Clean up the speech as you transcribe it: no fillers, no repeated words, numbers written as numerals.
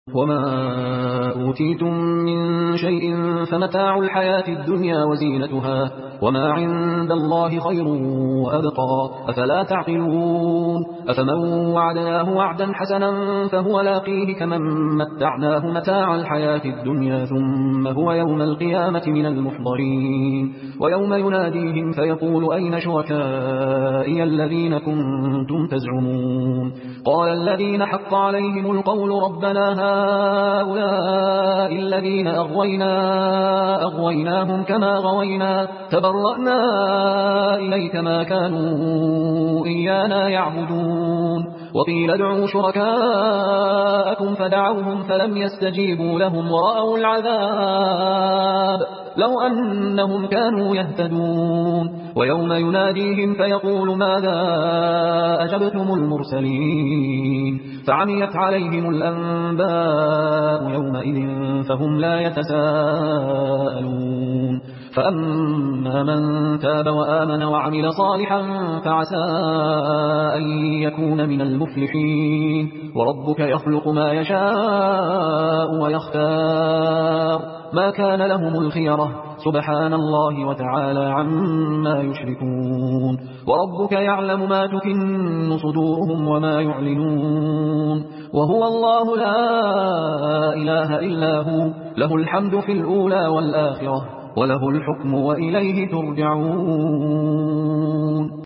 وما أوتيتم من شيء فمتاع الحياة الدنيا وزينتها وما عند الله خير وأبقى أفلا تعقلون أفمن وعدناه وعدا حسنا فهو لاقيه كمن متعناه متاع الحياة الدنيا ثم هو يوم القيامة من المحضرين ويوم يناديهم فيقول أين شركائي الذين كنتم تزعمون قال الذين حق عليهم القول ربنا هؤلاء الذين أغويناهم كما غوينا تبرأنا إليك ما كانوا إيانا يعبدون وقيل ادعوا شركاءكم فدعوهم فلم يستجيبوا لهم ورأوا العذاب لو أنهم كانوا يهتدون ويوم يناديهم فيقول ماذا أجبتم المرسلين فعميت عليهم الأنباء يومئذ فهم لا يتساءلون فأما من تاب وآمن وعمل صالحا فعسى أن يكون من المفلحين وربك يخلق ما يشاء ويختار ما كان لهم الخيرة سبحان الله وتعالى عما يشركون وربك يعلم ما تكن صدورهم وما يعلنون وهو الله لا إله إلا هو له الحمد في الأولى والآخرة وله الحكم وإليه ترجعون